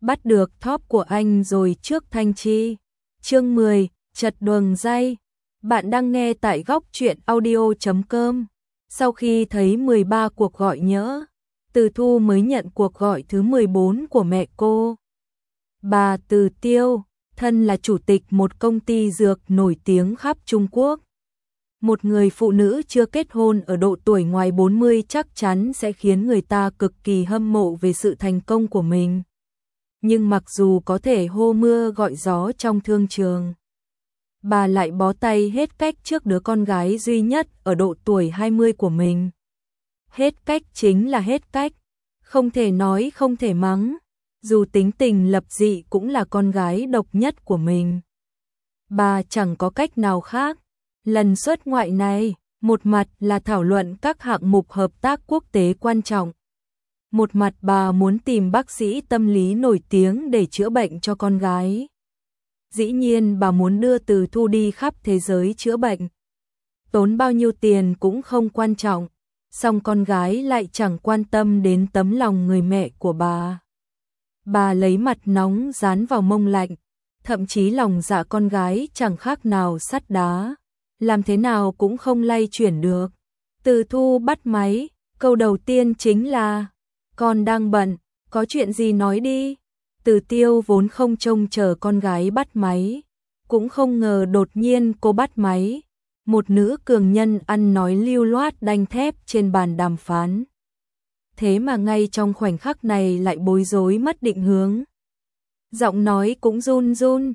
bắt được top của anh rồi trước Thanh Chi. Chương 10, chật đường dây. Bạn đang nghe tại góc truyện audio.com. Sau khi thấy 13 cuộc gọi nhỡ, Từ Thu mới nhận cuộc gọi thứ 14 của mẹ cô. Bà Từ Tiêu, thân là chủ tịch một công ty dược nổi tiếng khắp Trung Quốc. Một người phụ nữ chưa kết hôn ở độ tuổi ngoài 40 chắc chắn sẽ khiến người ta cực kỳ hâm mộ về sự thành công của mình. Nhưng mặc dù có thể hô mưa gọi gió trong thương trường, bà lại bó tay hết cách trước đứa con gái duy nhất ở độ tuổi 20 của mình. Hết cách chính là hết cách, không thể nói không thể mắng, dù tính tình lập dị cũng là con gái độc nhất của mình. Bà chẳng có cách nào khác. Lần xuất ngoại này, một mặt là thảo luận các hạng mục hợp tác quốc tế quan trọng. Một mặt bà muốn tìm bác sĩ tâm lý nổi tiếng để chữa bệnh cho con gái. Dĩ nhiên bà muốn đưa Từ Thu đi khắp thế giới chữa bệnh. Tốn bao nhiêu tiền cũng không quan trọng, song con gái lại chẳng quan tâm đến tấm lòng người mẹ của bà. Bà lấy mặt nóng dán vào mông lạnh, thậm chí lòng dạ con gái chẳng khác nào sắt đá, làm thế nào cũng không lay chuyển được. Từ Thu bắt máy, câu đầu tiên chính là: "Con đang bận, có chuyện gì nói đi." Từ Tiêu vốn không trông chờ con gái bắt máy, cũng không ngờ đột nhiên cô bắt máy. Một nữ cường nhân ăn nói lưu loát đanh thép trên bàn đàm phán. Thế mà ngay trong khoảnh khắc này lại bối rối mất định hướng. Giọng nói cũng run run.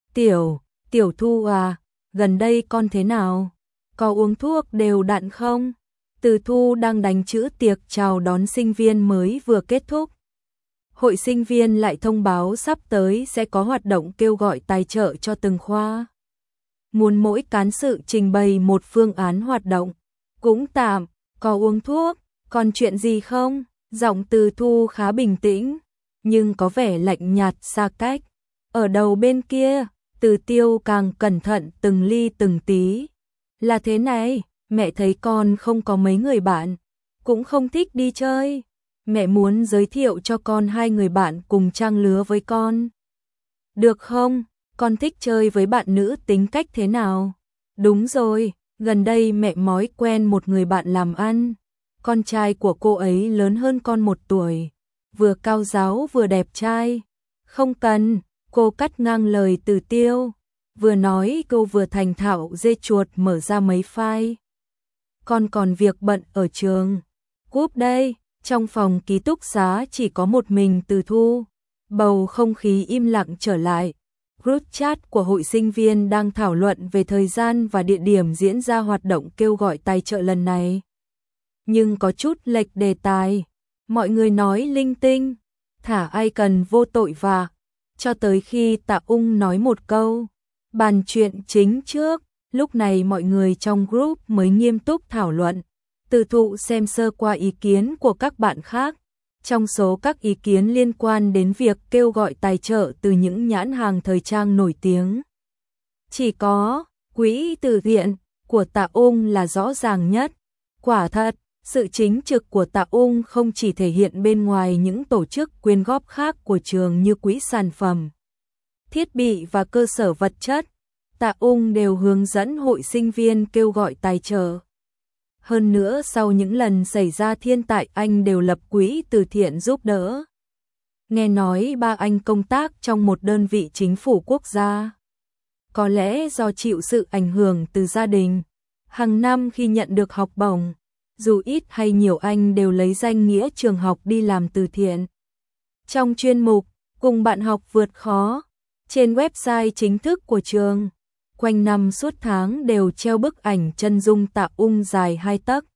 Tiểu Thu à, gần đây con thế nào? Có uống thuốc đều đặn không?" Từ Thu đang đánh chữ tiệc chào đón sinh viên mới vừa kết thúc. Hội sinh viên lại thông báo sắp tới sẽ có hoạt động kêu gọi tài trợ cho từng khoa. Muốn mỗi cán sự trình bày một phương án hoạt động. Cũng tạm, có uống thuốc, còn chuyện gì không? Giọng Từ Thu khá bình tĩnh, nhưng có vẻ lạnh nhạt xa cách. Ở đầu bên kia, Từ Tiêu càng cẩn thận từng ly từng tí. Là thế này, mẹ thấy con không có mấy người bạn, cũng không thích đi chơi. Mẹ muốn giới thiệu cho con 2 người bạn cùng trang lứa với con. Được không? Con thích chơi với bạn nữ tính cách thế nào? Đúng rồi, gần đây mẹ mói quen một người bạn làm ăn. Con trai của cô ấy lớn hơn con 1 tuổi, vừa cao ráo vừa đẹp trai. Không cần, cô cắt ngang lời Từ Tiêu. Vừa nói cô vừa thành thạo dê chuột mở ra mấy file. Con còn việc bận ở trường. Cúp đây. Trong phòng ký túc xá chỉ có một mình Từ Thu. Bầu không khí im lặng trở lại. Group chat của hội sinh viên đang thảo luận về thời gian và địa điểm diễn ra hoạt động kêu gọi tài trợ lần này. Nhưng có chút lệch đề tài. Mọi người nói linh tinh, thả ai cần vô tội vạ. Cho tới khi Tạ Ung nói một câu, bàn chuyện chính trước, lúc này mọi người trong group mới nghiêm túc thảo luận. Từ Thụ xem sơ qua ý kiến của các bạn khác. Trong số các ý kiến liên quan đến việc kêu gọi tài trợ từ những nhãn hàng thời trang nổi tiếng, chỉ có quỹ từ thiện của Tạ Ung là rõ ràng nhất. Quả thật, sự chính trực của Tạ Ung không chỉ thể hiện bên ngoài những tổ chức quyên góp khác của trường như quỹ sản phẩm, thiết bị và cơ sở vật chất. Tạ Ung đều hướng dẫn hội sinh viên kêu gọi tài trợ. Hơn nữa sau những lần xảy ra thiên tai anh đều lập quỹ từ thiện giúp đỡ. Nghe nói ba anh công tác trong một đơn vị chính phủ quốc gia. Có lẽ do chịu sự ảnh hưởng từ gia đình, hàng năm khi nhận được học bổng, dù ít hay nhiều anh đều lấy danh nghĩa trường học đi làm từ thiện. Trong chuyên mục Cùng bạn học vượt khó, trên website chính thức của trường, quanh năm suốt tháng đều treo bức ảnh chân dung Tạ Ung dài 2 tấc.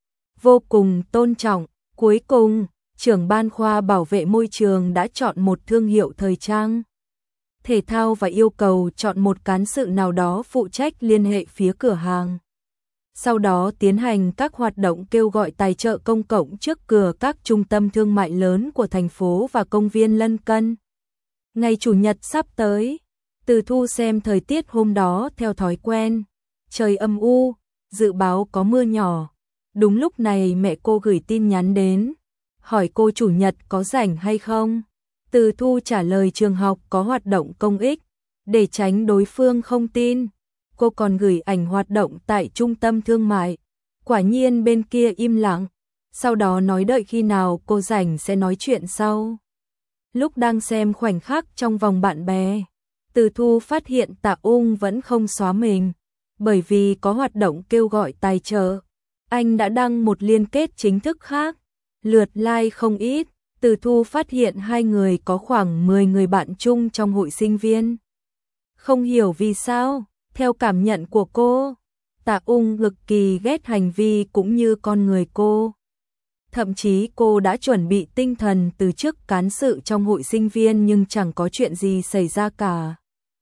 Vô cùng tôn trọng. Cuối cùng, trưởng ban khoa bảo vệ môi trường đã chọn một thương hiệu thời trang thể thao và yêu cầu chọn một cán sự nào đó phụ trách liên hệ phía cửa hàng. Sau đó tiến hành các hoạt động kêu gọi tài trợ công cộng trước cửa các trung tâm thương mại lớn của thành phố và công viên lân cận. Ngày Chủ nhật sắp tới, Từ Thu xem thời tiết hôm đó theo thói quen. Trời âm u, dự báo có mưa nhỏ. Đúng lúc này mẹ cô gửi tin nhắn đến, hỏi cô Chủ nhật có rảnh hay không. Từ Thu trả lời trường học có hoạt động công ích, để tránh đối phương không tin. Cô còn gửi ảnh hoạt động tại trung tâm thương mại. Quả nhiên bên kia im lặng, sau đó nói đợi khi nào cô rảnh sẽ nói chuyện sau. Lúc đang xem khoảnh khắc trong vòng bạn bè, Từ Thu phát hiện Tạ Ung vẫn không xóa mình, bởi vì có hoạt động kêu gọi tài trợ. Anh đã đăng một liên kết chính thức khác, lượt like không ít. Từ Thu phát hiện hai người có khoảng 10 người bạn chung trong hội sinh viên. Không hiểu vì sao, theo cảm nhận của cô, Tạ Ung cực kỳ ghét hành vi cũng như con người cô. Thậm chí cô đã chuẩn bị tinh thần từ chức cán sự trong hội sinh viên nhưng chẳng có chuyện gì xảy ra cả.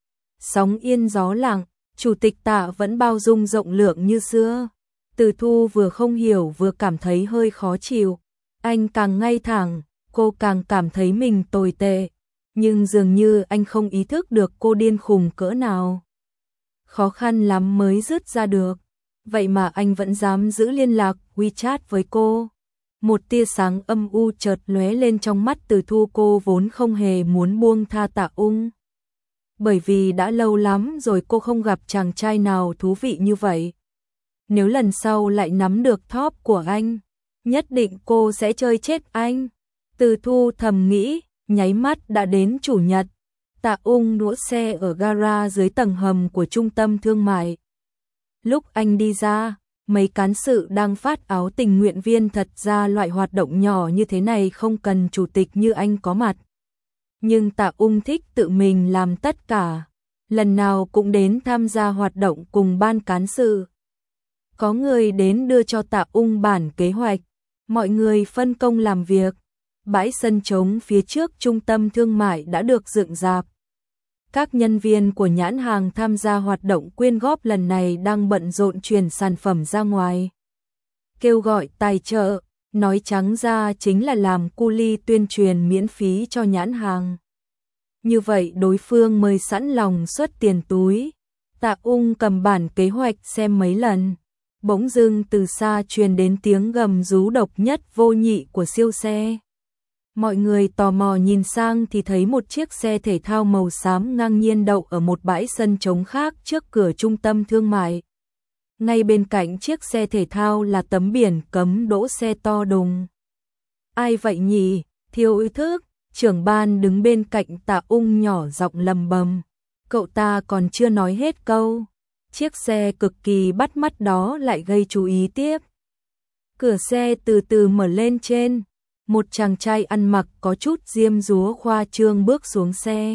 Sóng yên gió lặng, chủ tịch Tạ vẫn bao dung rộng lượng như xưa. Từ Thu vừa không hiểu vừa cảm thấy hơi khó chịu. Anh càng ngay thẳng, cô càng cảm thấy mình tồi tệ. Nhưng dường như anh không ý thức được cô điên khùng cỡ nào. Khó khăn lắm mới dứt ra được. Vậy mà anh vẫn dám giữ liên lạc WeChat với cô. Một tia sáng âm u chợt lóe lên trong mắt Từ Thu, cô vốn không hề muốn buông tha Tạ Ung. Bởi vì đã lâu lắm rồi cô không gặp chàng trai nào thú vị như vậy. Nếu lần sau lại nắm được top của anh, nhất định cô sẽ chơi chết anh. Từ Thu thầm nghĩ, nháy mắt đã đến Chủ nhật. Tạ Ung đỗ xe ở gara dưới tầng hầm của trung tâm thương mại. Lúc anh đi ra, mấy cán sự đang phát áo tình nguyện viên. Thật ra loại hoạt động nhỏ như thế này không cần chủ tịch như anh có mặt. Nhưng Tạ Ung thích tự mình làm tất cả, lần nào cũng đến tham gia hoạt động cùng ban cán sự. Có người đến đưa cho Tạ Ung bản kế hoạch, mọi người phân công làm việc. Bãi sân trống phía trước trung tâm thương mại đã được dựng rạp. Các nhân viên của nhãn hàng tham gia hoạt động quyên góp lần này đang bận rộn chuyển sản phẩm ra ngoài. Kêu gọi tài trợ, nói trắng ra chính là làm cu li tuyên truyền miễn phí cho nhãn hàng. Như vậy đối phương mới sẵn lòng xuất tiền túi. Tạ Ung cầm bản kế hoạch xem mấy lần. Bỗng dưng từ xa truyền đến tiếng gầm rú độc nhất vô nhị của siêu xe. Mọi người tò mò nhìn sang thì thấy một chiếc xe thể thao màu xám ngang nhiên đậu ở một bãi sân trống khác trước cửa trung tâm thương mại. Ngay bên cạnh chiếc xe thể thao là tấm biển cấm đỗ xe to đùng. Ai vậy nhỉ? Thiếu ý thức, trưởng ban đứng bên cạnh Tạ Ung nhỏ giọng lầm bầm. Cậu ta còn chưa nói hết câu. Chiếc xe cực kỳ bắt mắt đó lại gây chú ý tiếp. Cửa xe từ từ mở lên trên. Một chàng trai ăn mặc có chút diêm dúa khoa trương bước xuống xe.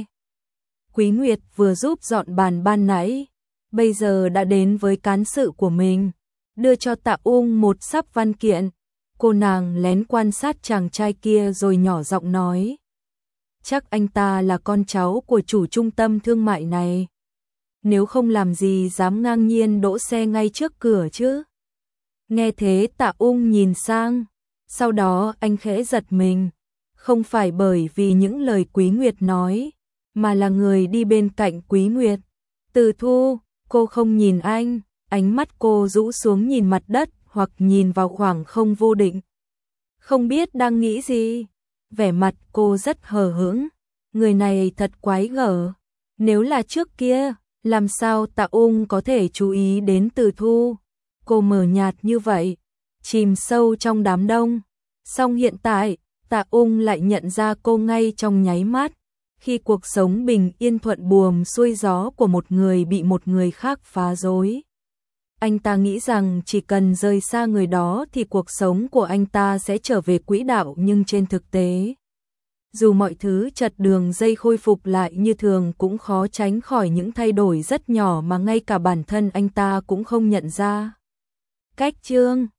Quý Nguyệt vừa giúp dọn bàn ban nãy, bây giờ đã đến với cán sự của mình, đưa cho Tạ Ung một sắp văn kiện. Cô nàng lén quan sát chàng trai kia rồi nhỏ giọng nói. Chắc anh ta là con cháu của chủ trung tâm thương mại này. Nếu không làm gì dám ngang nhiên đỗ xe ngay trước cửa chứ. Nghe thế Tạ Ung nhìn sang. Sau đó anh khẽ giật mình, không phải bởi vì những lời Quý Nguyệt nói, mà là người đi bên cạnh Quý Nguyệt. Từ Thu, cô không nhìn anh, ánh mắt cô rũ xuống nhìn mặt đất hoặc nhìn vào khoảng không vô định. Không biết đang nghĩ gì, vẻ mặt cô rất hờ hững, người này thật quái gở. Nếu là trước kia, làm sao Tạ Ung có thể chú ý đến Từ Thu, cô mờ nhạt như vậy. Chìm sâu trong đám đông. Song hiện tại, Tạ Ung lại nhận ra cô ngay trong nháy mắt, khi cuộc sống bình yên thuận buồm xuôi gió của một người bị một người khác phá rối. Anh ta nghĩ rằng chỉ cần rời xa người đó thì cuộc sống của anh ta sẽ trở về quỹ đạo, nhưng trên thực tế, dù mọi thứ chật đường dây khôi phục lại như thường cũng khó tránh khỏi những thay đổi rất nhỏ mà ngay cả bản thân anh ta cũng không nhận ra. Cách chương